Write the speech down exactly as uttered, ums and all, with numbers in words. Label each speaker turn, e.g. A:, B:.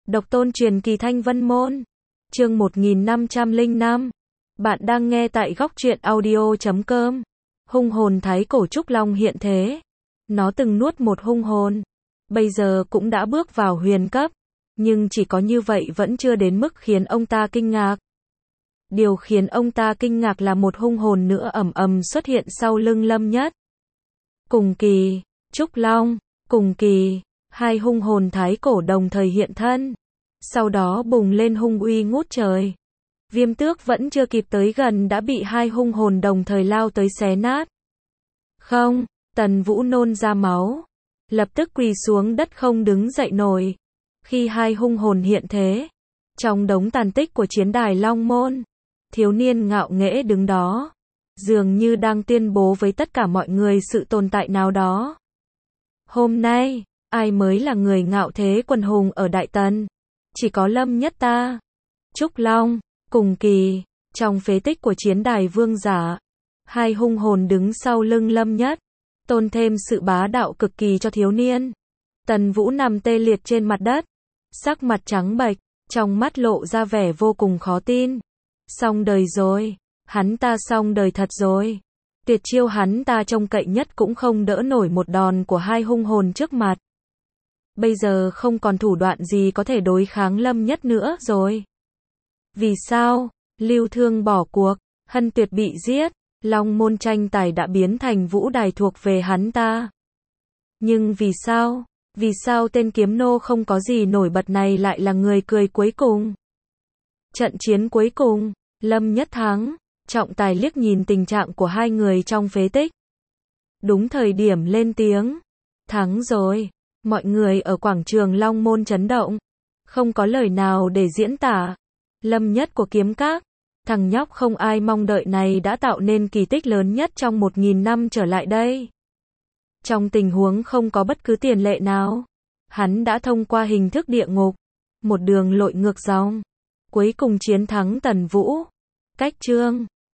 A: Độc tôn truyền kỳ Thanh Vân Môn. Chương một nghìn năm trăm lẻ năm. Bạn đang nghe tại góc truyện audio chấm com. Hung hồn thái cổ Trúc Long hiện thế. Nó từng nuốt một hung hồn. Bây giờ cũng đã bước vào huyền cấp. Nhưng chỉ có như vậy vẫn chưa đến mức khiến ông ta kinh ngạc. Điều khiến ông ta kinh ngạc là một hung hồn nữa ầm ầm xuất hiện sau lưng Lâm Nhất. Cùng kỳ, Trúc Long, cùng kỳ, hai hung hồn thái cổ đồng thời hiện thân. Sau đó bùng lên hung uy ngút trời. Viêm Tước vẫn chưa kịp tới gần đã bị hai hung hồn đồng thời lao tới xé nát. Không, Tần Vũ nôn ra máu. Lập tức quỳ xuống đất không đứng dậy nổi. Khi hai hung hồn hiện thế, trong đống tàn tích của chiến đài Long Môn, thiếu niên ngạo nghễ đứng đó, dường như đang tuyên bố với tất cả mọi người sự tồn tại nào đó. Hôm nay, ai mới là người ngạo thế quần hùng ở Đại Tần? Chỉ có Lâm Nhất ta. Trúc Long, cùng kỳ, trong phế tích của chiến đài vương giả, hai hung hồn đứng sau lưng Lâm Nhất, tôn thêm sự bá đạo cực kỳ cho thiếu niên. Tần Vũ nằm tê liệt trên mặt đất, sắc mặt trắng bệch, trong mắt lộ ra vẻ vô cùng khó tin. Xong đời rồi, hắn ta xong đời thật rồi. Tuyệt chiêu hắn ta trông cậy nhất cũng không đỡ nổi một đòn của hai hung hồn trước mặt. Bây giờ không còn thủ đoạn gì có thể đối kháng Lâm Nhất nữa rồi. Vì sao? Lưu Thương bỏ cuộc, Hân Tuyệt bị giết, Long Môn tranh tài đã biến thành vũ đài thuộc về hắn ta. Nhưng vì sao? Vì sao tên kiếm nô không có gì nổi bật này lại là người cười cuối cùng? Trận chiến cuối cùng, Lâm Nhất thắng. Trọng tài liếc nhìn tình trạng của hai người trong phế tích. Đúng thời điểm lên tiếng. Thắng rồi. Mọi người ở quảng trường Long Môn chấn động. Không có lời nào để diễn tả. Lâm Nhất của Kiếm Các, thằng nhóc không ai mong đợi này đã tạo nên kỳ tích lớn nhất trong một nghìn năm trở lại đây. Trong tình huống không có bất cứ tiền lệ nào, hắn đã thông qua hình thức địa ngục, một đường lội ngược dòng, cuối cùng chiến thắng Tần Vũ. Cách chương